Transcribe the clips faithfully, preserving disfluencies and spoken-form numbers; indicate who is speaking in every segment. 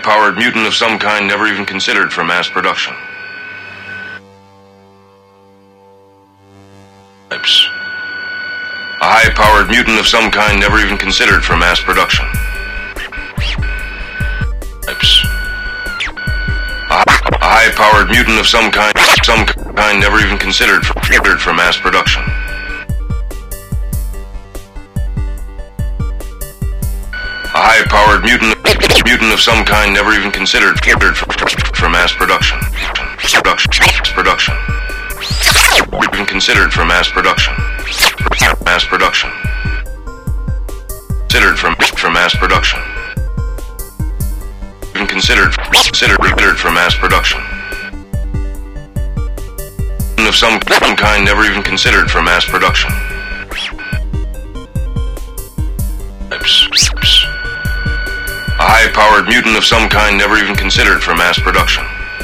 Speaker 1: high-powered mutant of some kind never even considered for mass production. Types. A high-powered mutant of some kind never even considered for mass production. Types. A high-powered mutant of some kind, some kind never even considered for, for mass production. A high-powered mutant, mutant of some kind never even considered for, for mass production. Production. Production. Even considered for mass production. Mass production. Considered for, for mass production. Even considered considered considered for mass production. Of some kind never even considered for mass production. Types. A high-powered mutant of some kind never even considered for mass production.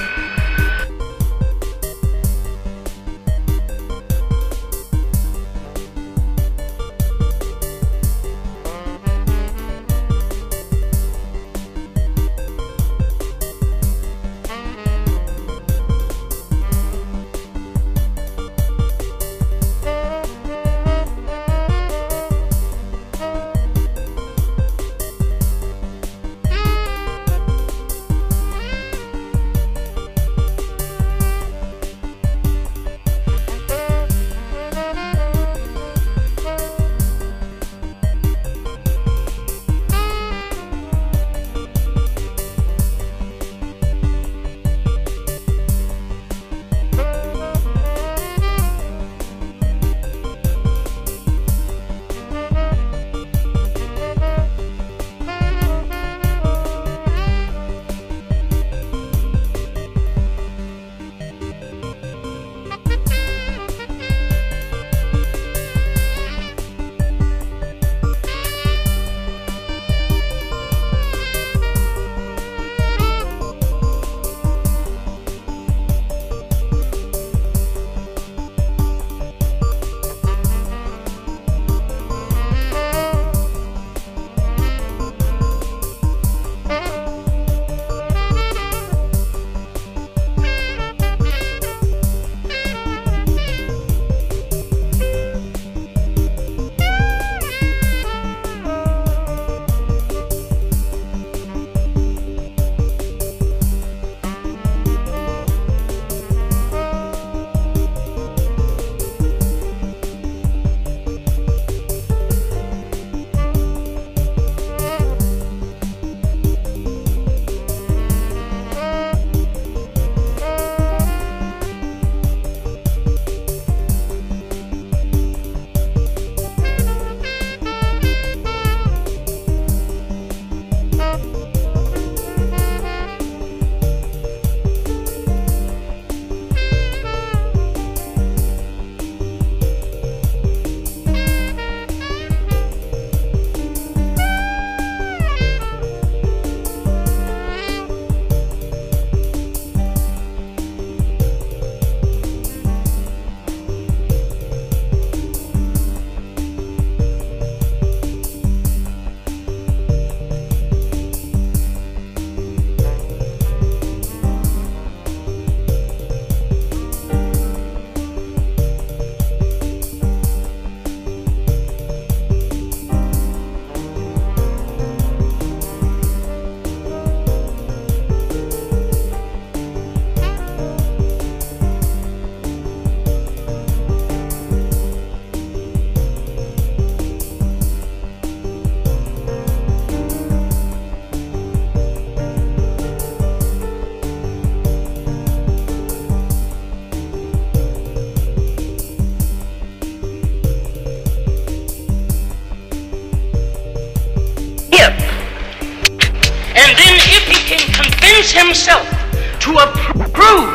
Speaker 2: Himself to approve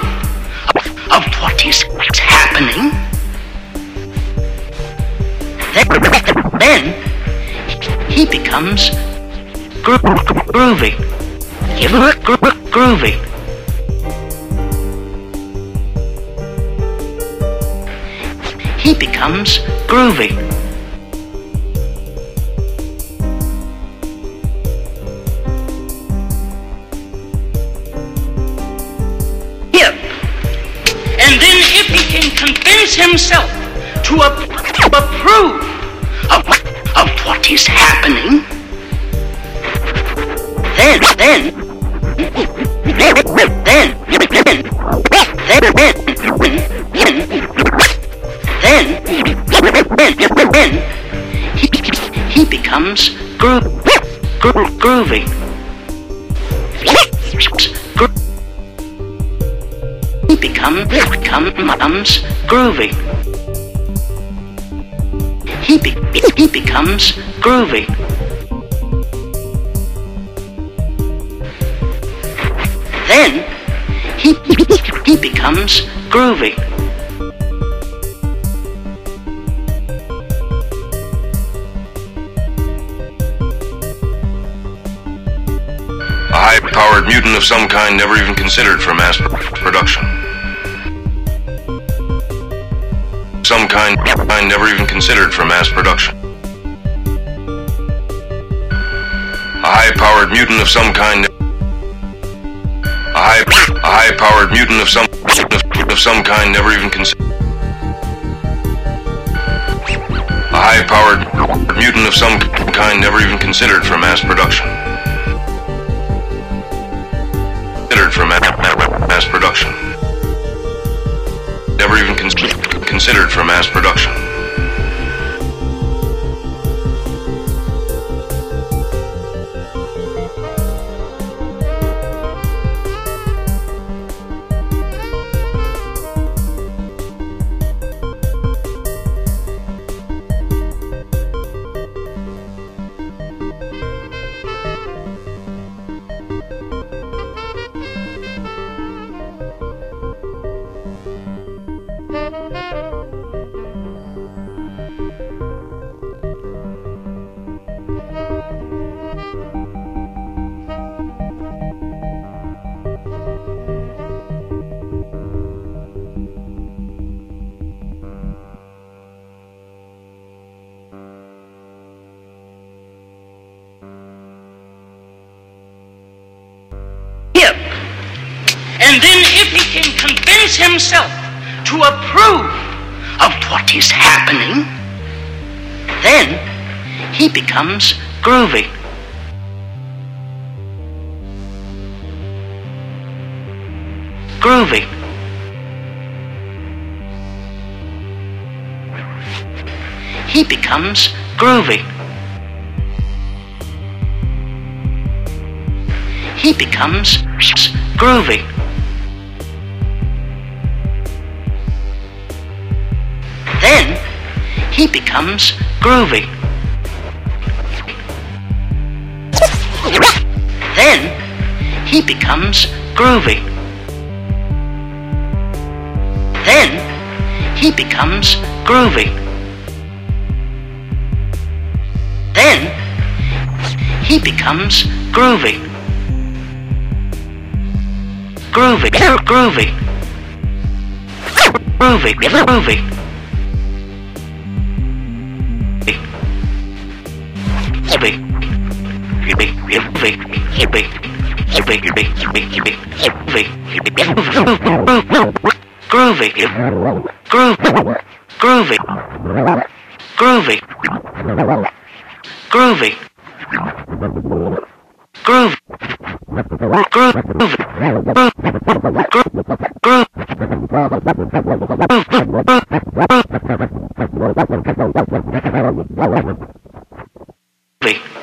Speaker 2: of what is happening, then he becomes gro groovy. Gro groovy. He becomes groovy. he can convince himself to ap- approve of, of what is happening, then, then, then, then, then, then, then, then, he, he becomes gro- gro- groovy. Gro- he become, becomes groovy. He, be, he becomes groovy. Then he, he becomes groovy.
Speaker 1: A high-powered mutant of some kind never even considered for mass production. Some kind, kind never even considered for mass production. A high-powered mutant of some kind. A high, a high-powered mutant of some of, of some kind never even considered. A high-powered mutant of some kind never even considered for mass production. Considered for ma ma mass production. Never even con considered for mass production.
Speaker 2: And then if he can convince himself to approve of what is happening, then he becomes groovy. Groovy. He becomes groovy. He becomes groovy. Then he becomes groovy. Then he becomes groovy. Then he becomes groovy. Then he becomes groovy. Groovy, groovy, groovy, groovy. Groovy, groovy, groovy, groovy, groovy, groovy, groovy, groovy, groovy, groove, groove, groove, groove.